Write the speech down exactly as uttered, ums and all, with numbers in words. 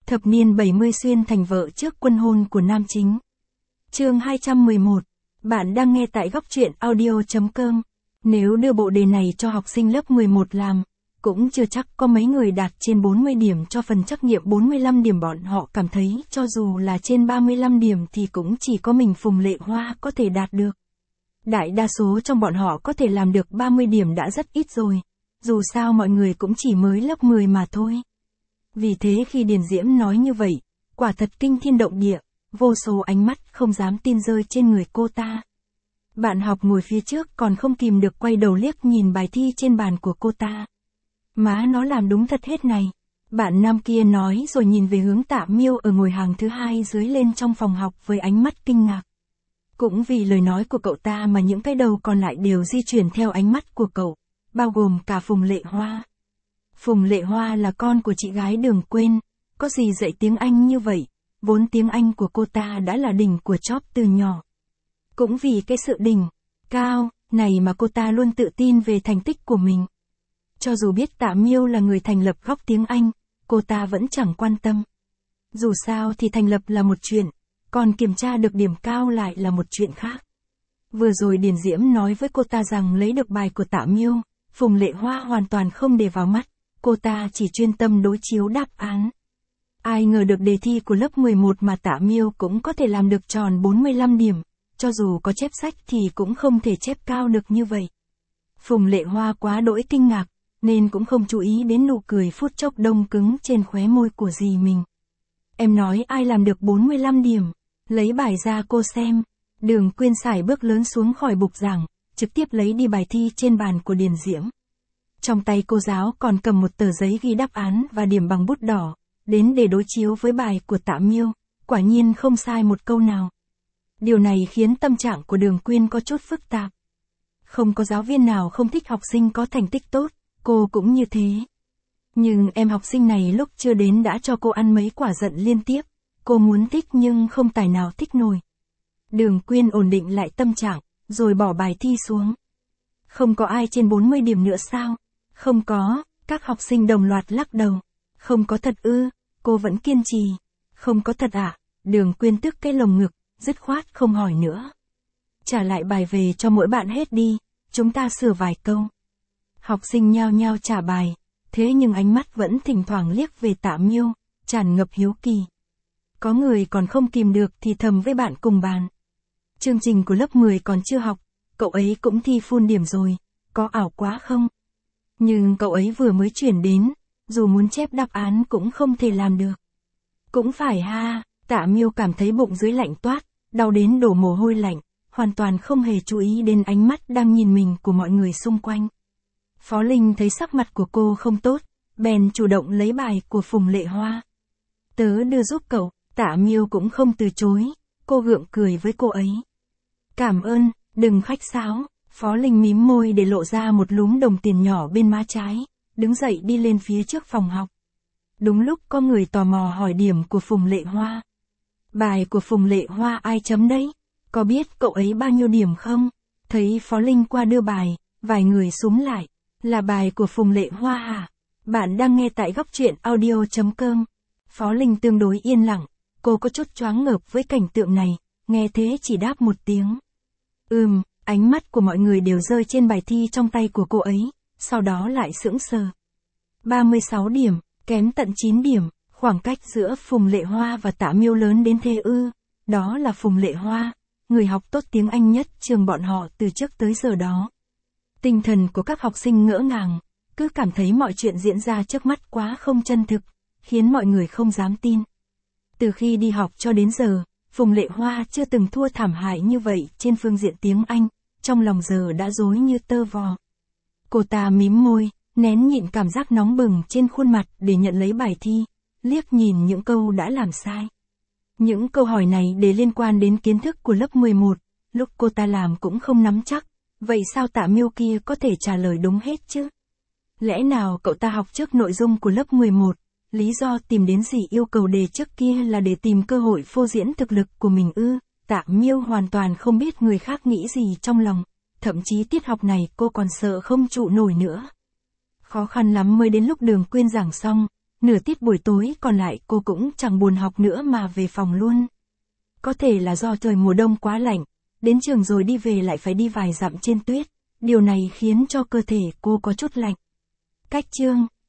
Thập niên bảy mươi xuyên thành vợ trước quân hôn của nam chính. Chương hai trăm mười một. Bạn đang nghe tại góc truyện audio chấm com. Nếu đưa bộ đề này cho học sinh lớp mười một làm, cũng chưa chắc có mấy người đạt trên bốn mươi điểm cho phần trắc nghiệm bốn mươi lăm điểm. Bọn họ cảm thấy cho dù là trên ba mươi lăm điểm thì cũng chỉ có mình Phùng Lệ Hoa có thể đạt được. Đại đa số trong bọn họ có thể làm được ba mươi điểm đã rất ít rồi. Dù sao mọi người cũng chỉ mới lớp mười mà thôi. Vì thế khi Điền Diễm nói như vậy, quả thật kinh thiên động địa, vô số ánh mắt không dám tin rơi trên người cô ta. Bạn học ngồi phía trước còn không kìm được quay đầu liếc nhìn bài thi trên bàn của cô ta. Má nó làm đúng thật hết này. Bạn nam kia nói rồi nhìn về hướng Tạ Miêu ở ngồi hàng thứ hai dưới lên trong phòng học với ánh mắt kinh ngạc. Cũng vì lời nói của cậu ta mà những cái đầu còn lại đều di chuyển theo ánh mắt của cậu, bao gồm cả Phùng Lệ Hoa. Phùng Lệ Hoa là con của chị gái Đường Quyên, có gì dạy tiếng Anh như vậy, vốn tiếng Anh của cô ta đã là đỉnh của chóp từ nhỏ. Cũng vì cái sự đỉnh, cao, này mà cô ta luôn tự tin về thành tích của mình. Cho dù biết Tạ Miêu là người thành lập góc tiếng Anh, cô ta vẫn chẳng quan tâm. Dù sao thì thành lập là một chuyện, còn kiểm tra được điểm cao lại là một chuyện khác. Vừa rồi Điền Diễm nói với cô ta rằng lấy được bài của Tạ Miêu, Phùng Lệ Hoa hoàn toàn không để vào mắt, cô ta chỉ chuyên tâm đối chiếu đáp án. Ai ngờ được đề thi của lớp mười một mà Tạ Miêu cũng có thể làm được tròn bốn mươi lăm điểm, cho dù có chép sách thì cũng không thể chép cao được như vậy. Phùng Lệ Hoa quá đỗi kinh ngạc, nên cũng không chú ý đến nụ cười phút chốc đông cứng trên khóe môi của dì mình. Em nói ai làm được bốn mươi lăm điểm, lấy bài ra cô xem. Đường Quyên sải bước lớn xuống khỏi bục giảng, trực tiếp lấy đi bài thi trên bàn của Điền Diễm. Trong tay cô giáo còn cầm một tờ giấy ghi đáp án và điểm bằng bút đỏ, đến để đối chiếu với bài của Tạ Miêu, quả nhiên không sai một câu nào. Điều này khiến tâm trạng của Đường Quyên có chút phức tạp. Không có giáo viên nào không thích học sinh có thành tích tốt, cô cũng như thế. Nhưng em học sinh này lúc chưa đến đã cho cô ăn mấy quả giận liên tiếp, cô muốn thích nhưng không tài nào thích nổi. Đường Quyên ổn định lại tâm trạng, rồi bỏ bài thi xuống. Không có ai trên bốn mươi điểm nữa sao? Không có, các học sinh đồng loạt lắc đầu. Không có thật ư, cô vẫn kiên trì. Không có thật ạ, à? Đường Quyên tức cái lồng ngực, dứt khoát không hỏi nữa. Trả lại bài về cho mỗi bạn hết đi, chúng ta sửa vài câu. Học sinh nhao nhao trả bài, thế nhưng ánh mắt vẫn thỉnh thoảng liếc về Tạ Miêu, tràn ngập hiếu kỳ. Có người còn không kìm được thì thầm với bạn cùng bàn. Chương trình của lớp mười còn chưa học, cậu ấy cũng thi full điểm rồi, có ảo quá không? Nhưng cậu ấy vừa mới chuyển đến, dù muốn chép đáp án cũng không thể làm được. Cũng phải ha, Tạ Miêu cảm thấy bụng dưới lạnh toát, đau đến đổ mồ hôi lạnh, hoàn toàn không hề chú ý đến ánh mắt đang nhìn mình của mọi người xung quanh. Phó Linh thấy sắc mặt của cô không tốt, bèn chủ động lấy bài của Phùng Lệ Hoa. Tớ đưa giúp cậu, Tạ Miêu cũng không từ chối, cô gượng cười với cô ấy. Cảm ơn, đừng khách sáo. Phó Linh mím môi để lộ ra một lúm đồng tiền nhỏ bên má trái, đứng dậy đi lên phía trước phòng học. Đúng lúc có người tò mò hỏi điểm của Phùng Lệ Hoa. Bài của Phùng Lệ Hoa ai chấm đấy? Có biết cậu ấy bao nhiêu điểm không? Thấy Phó Linh qua đưa bài, vài người xúm lại. Là bài của Phùng Lệ Hoa hả? Bạn đang nghe tại góc truyện audio chấm com. Phó Linh tương đối yên lặng, cô có chút choáng ngợp với cảnh tượng này, nghe thế chỉ đáp một tiếng. Ừm. Ánh mắt của mọi người đều rơi trên bài thi trong tay của cô ấy, sau đó lại sững sờ. ba mươi sáu điểm, kém tận chín điểm, khoảng cách giữa Phùng Lệ Hoa và Tạ Miêu lớn đến thế ư? Đó là Phùng Lệ Hoa, người học tốt tiếng Anh nhất trường bọn họ từ trước tới giờ đó. Tinh thần của các học sinh ngỡ ngàng, cứ cảm thấy mọi chuyện diễn ra trước mắt quá không chân thực, khiến mọi người không dám tin. Từ khi đi học cho đến giờ, Phùng Lệ Hoa chưa từng thua thảm hại như vậy trên phương diện tiếng Anh. Trong lòng giờ đã rối như tơ vò. Cô ta mím môi, nén nhịn cảm giác nóng bừng trên khuôn mặt để nhận lấy bài thi, liếc nhìn những câu đã làm sai. Những câu hỏi này đều liên quan đến kiến thức của lớp mười một, lúc cô ta làm cũng không nắm chắc, vậy sao Tạ Miêu kia có thể trả lời đúng hết chứ? Lẽ nào cậu ta học trước nội dung của lớp mười một, lý do tìm đến dì yêu cầu đề trước kia là để tìm cơ hội phô diễn thực lực của mình ư? Tạ Miêu hoàn toàn không biết người khác nghĩ gì trong lòng, thậm chí tiết học này cô còn sợ không trụ nổi nữa. Khó khăn lắm mới đến lúc Đường Quyên giảng xong, Nửa tiết buổi tối còn lại cô cũng chẳng buồn học nữa mà về phòng luôn. Có thể là do trời mùa đông quá lạnh, đến trường rồi đi về lại phải đi vài dặm trên tuyết, điều này khiến cho cơ thể cô có chút lạnh. Cách chương